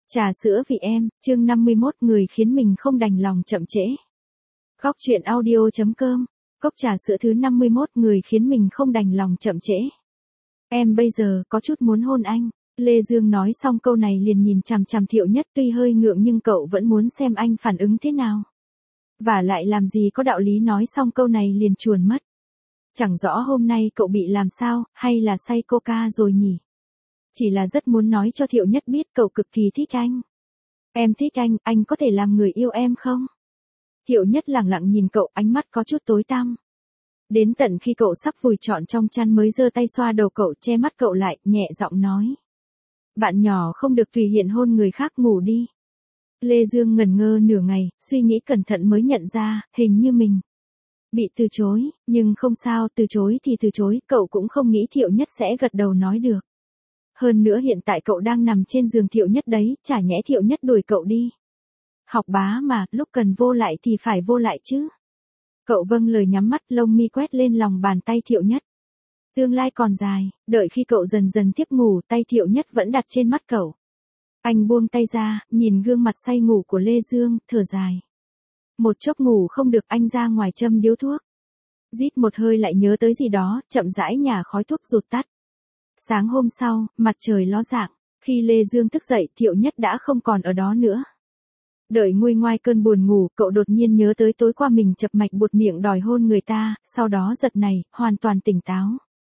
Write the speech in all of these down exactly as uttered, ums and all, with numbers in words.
Trà sữa vì em, chương năm mươi mốt người khiến mình không đành lòng chậm trễ. Góc truyện audio chấm com, cốc trà sữa thứ năm mươi mốt người khiến mình không đành lòng chậm trễ. Em bây giờ có chút muốn hôn anh. Lê Dương nói xong câu này liền nhìn chằm chằm Thiệu Nhất, tuy hơi ngượng nhưng cậu vẫn muốn xem anh phản ứng thế nào. Và lại làm gì có đạo lý nói xong câu này liền chuồn mất. Chẳng rõ hôm nay cậu bị làm sao, hay là say coca rồi nhỉ? Chỉ là rất muốn nói cho Thiệu Nhất biết cậu cực kỳ thích anh. Em thích anh, anh có thể làm người yêu em không? Thiệu Nhất lẳng lặng nhìn cậu, ánh mắt có chút tối tăm. Đến tận khi cậu sắp vùi trọn trong chăn mới giơ tay xoa đầu cậu, che mắt cậu lại, nhẹ giọng nói. Bạn nhỏ không được tùy hiện hôn người khác, ngủ đi. Lê Dương ngẩn ngơ nửa ngày, suy nghĩ cẩn thận mới nhận ra, hình như mình bị từ chối, nhưng không sao, từ chối thì từ chối, cậu cũng không nghĩ Thiệu Nhất sẽ gật đầu nói được. Hơn nữa hiện tại cậu đang nằm trên giường Thiệu Nhất đấy, chả nhẽ Thiệu Nhất đuổi cậu đi. Học bá mà, lúc cần vô lại thì phải vô lại chứ. Cậu vâng lời, nhắm mắt, lông mi quét lên lòng bàn tay Thiệu Nhất. Tương lai còn dài, đợi khi cậu dần dần thiếp ngủ, tay Thiệu Nhất vẫn đặt trên mắt cậu. Anh buông tay ra, nhìn gương mặt say ngủ của Lê Dương, thở dài. Một chốc ngủ không được, anh ra ngoài châm điếu thuốc. Rít một hơi lại nhớ tới gì đó, chậm rãi nhả khói thuốc rụt tắt. Sáng hôm sau, mặt trời ló dạng, khi Lê Dương thức dậy, Thiệu Nhất đã không còn ở đó nữa. Đợi nguôi ngoai cơn buồn ngủ, cậu đột nhiên nhớ tới tối qua mình chập mạch buột miệng đòi hôn người ta, sau đó giật này, hoàn toàn tỉnh táo.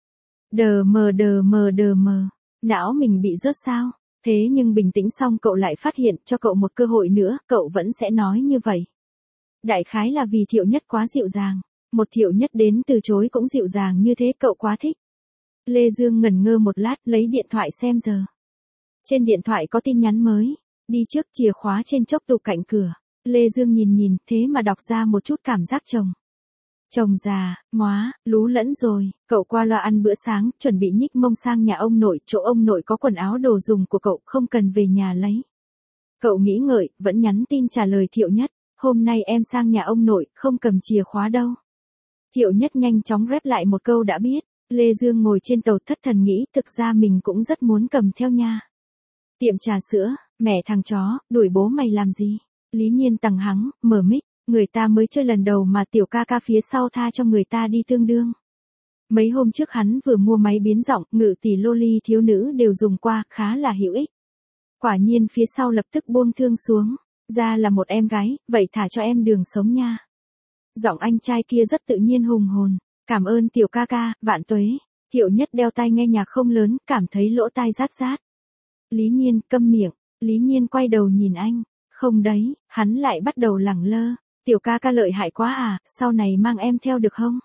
Đờ mờ đờ mờ đờ mờ, não mình bị rớt sao? Thế nhưng bình tĩnh xong cậu lại phát hiện, cho cậu một cơ hội nữa, cậu vẫn sẽ nói như vậy. Đại khái là vì Thiệu Nhất quá dịu dàng, một Thiệu Nhất đến từ chối cũng dịu dàng như thế, cậu quá thích. Lê Dương ngẩn ngơ một lát, lấy điện thoại xem giờ. Trên điện thoại có tin nhắn mới. Đi trước, chìa khóa trên chốc tủ cạnh cửa. Lê Dương nhìn nhìn, thế mà đọc ra một chút cảm giác chồng. Chồng già, móa, lú lẫn rồi. Cậu qua loa ăn bữa sáng, chuẩn bị nhích mông sang nhà ông nội, chỗ ông nội có quần áo đồ dùng của cậu, không cần về nhà lấy. Cậu nghĩ ngợi, vẫn nhắn tin trả lời Thiệu Nhất. Hôm nay em sang nhà ông nội, không cầm chìa khóa đâu. Thiệu Nhất nhanh chóng rep lại một câu đã biết. Lê Dương ngồi trên tàu thất thần nghĩ, thực ra mình cũng rất muốn cầm theo nha. Tiệm trà sữa, mẹ thằng chó, đuổi bố mày làm gì? Lý Nhiên tằng hắng, mở mic, người ta mới chơi lần đầu mà tiểu ca ca phía sau tha cho người ta đi tương đương. Mấy hôm trước hắn vừa mua máy biến giọng, ngự tỷ loli thiếu nữ đều dùng qua, khá là hữu ích. Quả nhiên phía sau lập tức buông thương xuống, ra là một em gái, vậy thả cho em đường sống nha. Giọng anh trai kia rất tự nhiên hùng hồn. Cảm ơn tiểu ca ca, vạn tuế. Thiệu Nhất đeo tai nghe nhạc không lớn, cảm thấy lỗ tai rát rát. Lý Nhiên, câm miệng. Lý Nhiên quay đầu nhìn anh. Không đấy, hắn lại bắt đầu lẳng lơ. Tiểu ca ca lợi hại quá à, sau này mang em theo được không?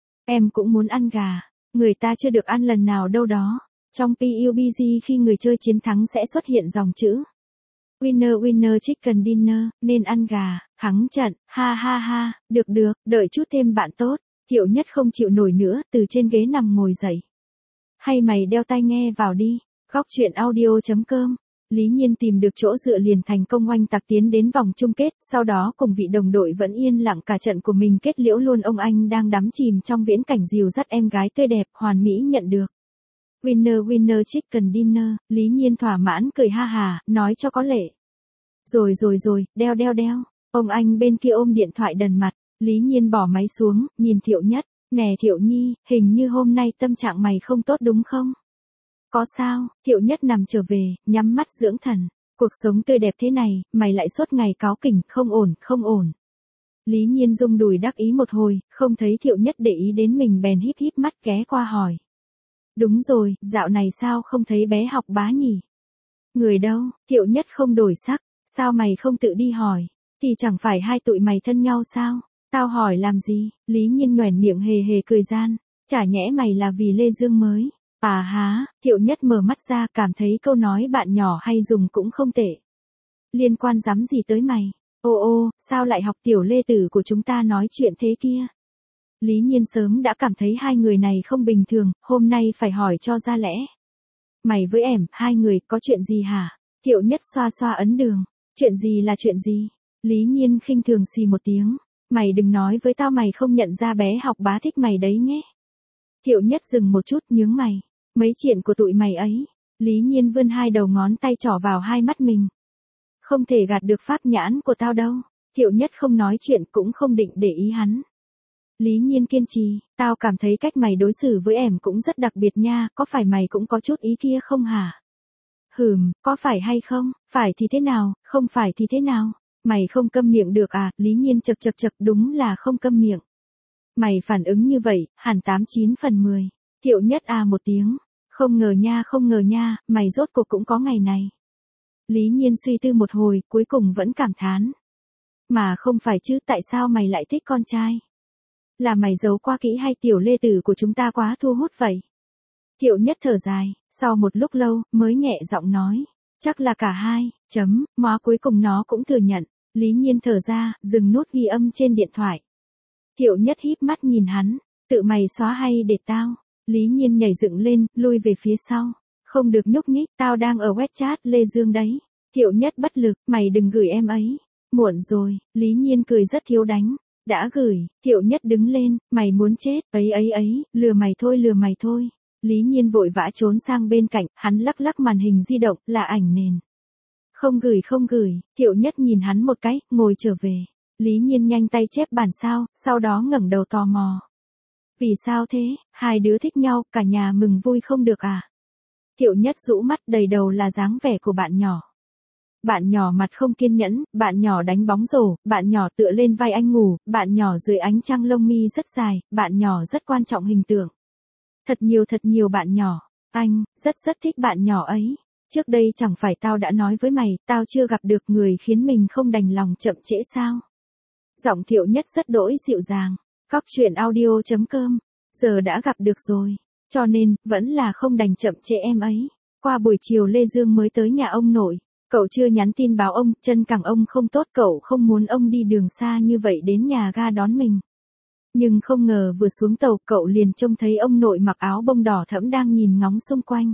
Em cũng muốn ăn gà. Người ta chưa được ăn lần nào đâu đó. Trong pê u bê giê khi người chơi chiến thắng sẽ xuất hiện dòng chữ Winner winner chicken dinner, nên ăn gà, thắng trận, ha ha ha, được được, đợi chút thêm bạn tốt. Thiệu Nhất không chịu nổi nữa, từ trên ghế nằm ngồi dậy. Hay mày đeo tai nghe vào đi. Góc truyện audio chấm com. Lý Nhiên tìm được chỗ dựa liền thành công oanh tạc tiến đến vòng chung kết, sau đó cùng vị đồng đội vẫn yên lặng cả trận của mình kết liễu luôn. Ông anh đang đắm chìm trong viễn cảnh dìu dắt em gái tươi đẹp, hoàn mỹ nhận được Winner winner chicken dinner. Lý Nhiên thỏa mãn cười ha hà, nói cho có lệ. Rồi rồi rồi, đeo đeo đeo. Ông anh bên kia ôm điện thoại đần mặt. Lý Nhiên bỏ máy xuống, nhìn Thiệu Nhất. Nè Thiệu Nhi, hình như hôm nay tâm trạng mày không tốt đúng không? Có sao? Thiệu Nhất nằm trở về, nhắm mắt dưỡng thần. Cuộc sống tươi đẹp thế này, mày lại suốt ngày cáu kỉnh, không ổn, không ổn. Lý Nhiên rung đùi đắc ý một hồi, không thấy Thiệu Nhất để ý đến mình bèn híp híp mắt ghé qua hỏi. Đúng rồi, dạo này sao không thấy bé Học Bá nhỉ? Người đâu? Thiệu Nhất không đổi sắc. Sao mày không tự đi hỏi? Thì chẳng phải hai tụi mày thân nhau sao? Tao hỏi làm gì? Lý Nhiên nhoẻn miệng hề hề cười gian. Chả nhẽ mày là vì Lê Dương mới. À há, Thiệu Nhất mở mắt ra, cảm thấy câu nói bạn nhỏ hay dùng cũng không tệ. Liên quan dám gì tới mày? Ô ô, sao lại học tiểu Lê tử của chúng ta nói chuyện thế kia? Lý Nhiên sớm đã cảm thấy hai người này không bình thường, hôm nay phải hỏi cho ra lẽ. Mày với em, hai người, có chuyện gì hả? Thiệu Nhất xoa xoa ấn đường. Chuyện gì là chuyện gì? Lý Nhiên khinh thường xì một tiếng. Mày đừng nói với tao mày không nhận ra bé Học Bá thích mày đấy nhé. Thiệu Nhất dừng một chút, nhướng mày. Mấy chuyện của tụi mày ấy. Lý Nhiên vươn hai đầu ngón tay trỏ vào hai mắt mình. Không thể gạt được pháp nhãn của tao đâu. Thiệu Nhất không nói chuyện cũng không định để ý hắn. Lý Nhiên kiên trì, tao cảm thấy cách mày đối xử với em cũng rất đặc biệt nha, có phải mày cũng có chút ý kia không hả? Hừm, có phải hay không, phải thì thế nào, không phải thì thế nào? Mày không câm miệng được à? Lý Nhiên chật chật chật, đúng là không câm miệng. Mày phản ứng như vậy, hẳn tám chín phần mười. Thiệu Nhất à một tiếng. Không ngờ nha, không ngờ nha, mày rốt cuộc cũng có ngày này. Lý Nhiên suy tư một hồi, cuối cùng vẫn cảm thán. Mà không phải chứ, tại sao mày lại thích con trai? Là mày giấu qua kỹ hay tiểu Lê tử của chúng ta quá thu hút vậy? Thiệu Nhất thở dài, sau một lúc lâu, mới nhẹ giọng nói. Chắc là cả hai, chấm, móa cuối cùng nó cũng thừa nhận. Lý Nhiên thở ra, dừng nút ghi âm trên điện thoại. Thiệu Nhất híp mắt nhìn hắn, tự mày xóa hay để tao? Lý Nhiên nhảy dựng lên, lui về phía sau. Không được nhúc nhích, tao đang ở WeChat Lê Dương đấy. Thiệu Nhất bất lực, mày đừng gửi em ấy. Muộn rồi, Lý Nhiên cười rất thiếu đánh. Đã gửi, Thiệu Nhất đứng lên, mày muốn chết, ấy ấy ấy, lừa mày thôi lừa mày thôi. Lý Nhiên vội vã trốn sang bên cạnh, hắn lắc lắc màn hình di động, là ảnh nền. Không gửi không gửi, Thiệu Nhất nhìn hắn một cái, ngồi trở về. Lý Nhiên nhanh tay chép bản sao, sau đó ngẩng đầu tò mò. Vì sao thế, hai đứa thích nhau, cả nhà mừng vui không được à? Thiệu Nhất rũ mắt, đầy đầu là dáng vẻ của bạn nhỏ. Bạn nhỏ mặt không kiên nhẫn, bạn nhỏ đánh bóng rổ, bạn nhỏ tựa lên vai anh ngủ, bạn nhỏ dưới ánh trăng lông mi rất dài, bạn nhỏ rất quan trọng hình tượng. Thật nhiều thật nhiều bạn nhỏ, anh, rất rất thích bạn nhỏ ấy. Trước đây chẳng phải tao đã nói với mày, tao chưa gặp được người khiến mình không đành lòng chậm trễ sao? Giọng Thiệu Nhất rất đỗi dịu dàng. Cóc truyện audio chấm com. Giờ đã gặp được rồi. Cho nên, vẫn là không đành chậm trễ em ấy. Qua buổi chiều Lê Dương mới tới nhà ông nội. Cậu chưa nhắn tin báo ông, chân cẳng ông không tốt, cậu không muốn ông đi đường xa như vậy đến nhà ga đón mình. Nhưng không ngờ vừa xuống tàu cậu liền trông thấy ông nội mặc áo bông đỏ thẫm đang nhìn ngóng xung quanh.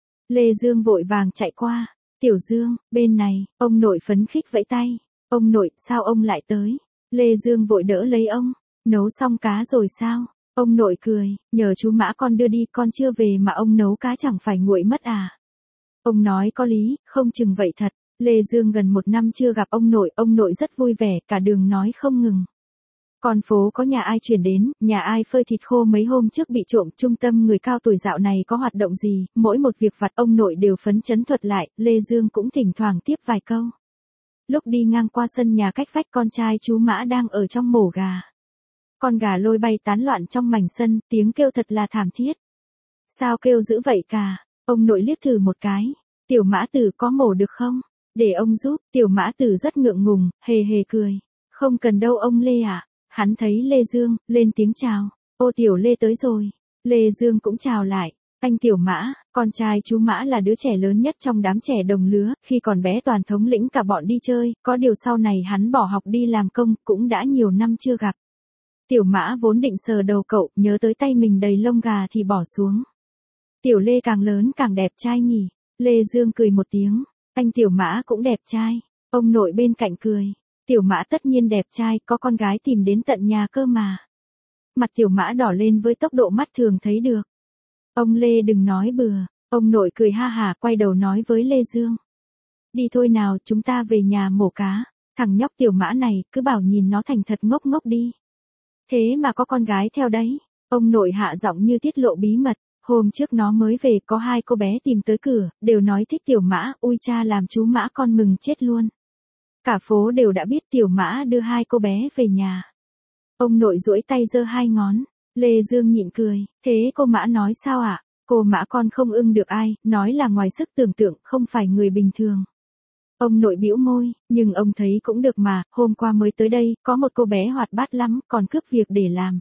Lê Dương vội vàng chạy qua. Tiểu Dương, bên này, ông nội phấn khích vẫy tay. Ông nội, sao ông lại tới? Lê Dương vội đỡ lấy ông. Nấu xong cá rồi sao? Ông nội cười, nhờ chú Mã con đưa đi, con chưa về mà ông nấu cá chẳng phải nguội mất à? Ông nói có lý, không chừng vậy thật. Lê Dương gần một năm chưa gặp ông nội, ông nội rất vui vẻ, cả đường nói không ngừng. Con phố có nhà ai chuyển đến, nhà ai phơi thịt khô mấy hôm trước bị trộm, trung tâm người cao tuổi dạo này có hoạt động gì, mỗi một việc vặt ông nội đều phấn chấn thuật lại, Lê Dương cũng thỉnh thoảng tiếp vài câu. Lúc đi ngang qua sân nhà cách vách, con trai chú Mã đang ở trong mổ gà. Con gà lôi bay tán loạn trong mảnh sân, tiếng kêu thật là thảm thiết. Sao kêu dữ vậy cả? Ông nội liếc thử một cái. Tiểu Mã Tử có mổ được không? Để ông giúp. Tiểu Mã Tử rất ngượng ngùng, hề hề cười. Không cần đâu ông Lê ạ. À? Hắn thấy Lê Dương, lên tiếng chào. Ô Tiểu Lê tới rồi. Lê Dương cũng chào lại. Anh Tiểu Mã, con trai chú Mã là đứa trẻ lớn nhất trong đám trẻ đồng lứa, khi còn bé toàn thống lĩnh cả bọn đi chơi, có điều sau này hắn bỏ học đi làm công, cũng đã nhiều năm chưa gặp. Tiểu Mã vốn định sờ đầu cậu, nhớ tới tay mình đầy lông gà thì bỏ xuống. Tiểu Lê càng lớn càng đẹp trai nhỉ? Lê Dương cười một tiếng, anh Tiểu Mã cũng đẹp trai. Ông nội bên cạnh cười, Tiểu Mã tất nhiên đẹp trai, có con gái tìm đến tận nhà cơ mà. Mặt Tiểu Mã đỏ lên với tốc độ mắt thường thấy được. Ông Lê đừng nói bừa, ông nội cười ha hả quay đầu nói với Lê Dương. Đi thôi nào, chúng ta về nhà mổ cá, thằng nhóc Tiểu Mã này, cứ bảo nhìn nó thành thật ngốc ngốc đi. Thế mà có con gái theo đấy, ông nội hạ giọng như tiết lộ bí mật, hôm trước nó mới về có hai cô bé tìm tới cửa, đều nói thích Tiểu Mã, ui cha làm chú Mã con mừng chết luôn. Cả phố đều đã biết Tiểu Mã đưa hai cô bé về nhà. Ông nội duỗi tay giơ hai ngón, Lê Dương nhịn cười, thế cô Mã nói sao ạ? À? Cô Mã con không ưng được ai, nói là ngoài sức tưởng tượng, không phải người bình thường. Ông nội bĩu môi, nhưng ông thấy cũng được mà, hôm qua mới tới đây, có một cô bé hoạt bát lắm, còn cướp việc để làm.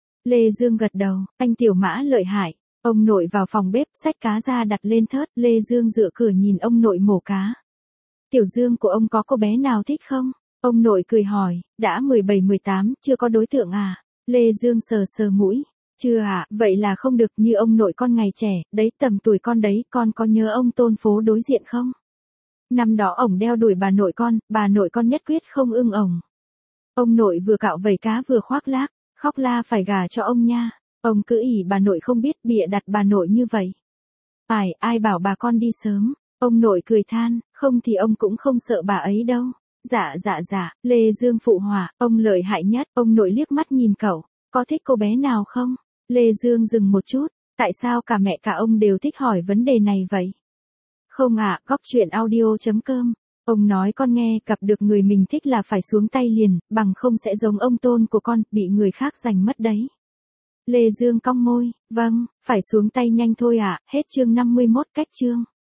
Lê Dương gật đầu, anh Tiểu Mã lợi hại. Ông nội vào phòng bếp, xách cá ra đặt lên thớt, Lê Dương dựa cửa nhìn ông nội mổ cá. Tiểu Dương của ông có cô bé nào thích không? Ông nội cười hỏi, đã mười bảy mười tám, chưa có đối tượng à? Lê Dương sờ sờ mũi, chưa à, vậy là không được, như ông nội con ngày trẻ, đấy tầm tuổi con đấy, con có nhớ ông Tôn phố đối diện không? Năm đó ổng đeo đuổi bà nội con, bà nội con nhất quyết không ưng ổng. Ông nội vừa cạo vẩy cá vừa khoác lác, khóc la phải gả cho ông nha. Ông cứ ỉ bà nội không biết, bịa đặt bà nội như vậy. Phải, ai bảo bà con đi sớm. Ông nội cười than, không thì ông cũng không sợ bà ấy đâu. Dạ dạ dạ, Lê Dương phụ họa, ông lợi hại nhất, ông nội liếc mắt nhìn cậu, có thích cô bé nào không? Lê Dương dừng một chút, tại sao cả mẹ cả ông đều thích hỏi vấn đề này vậy? Không ạ, à, góc chuyện audio.com. Ông nói con nghe, gặp được người mình thích là phải xuống tay liền, bằng không sẽ giống ông Tôn của con, bị người khác giành mất đấy. Lê Dương cong môi, vâng, phải xuống tay nhanh thôi ạ, à. Hết chương năm mươi mốt, cách chương.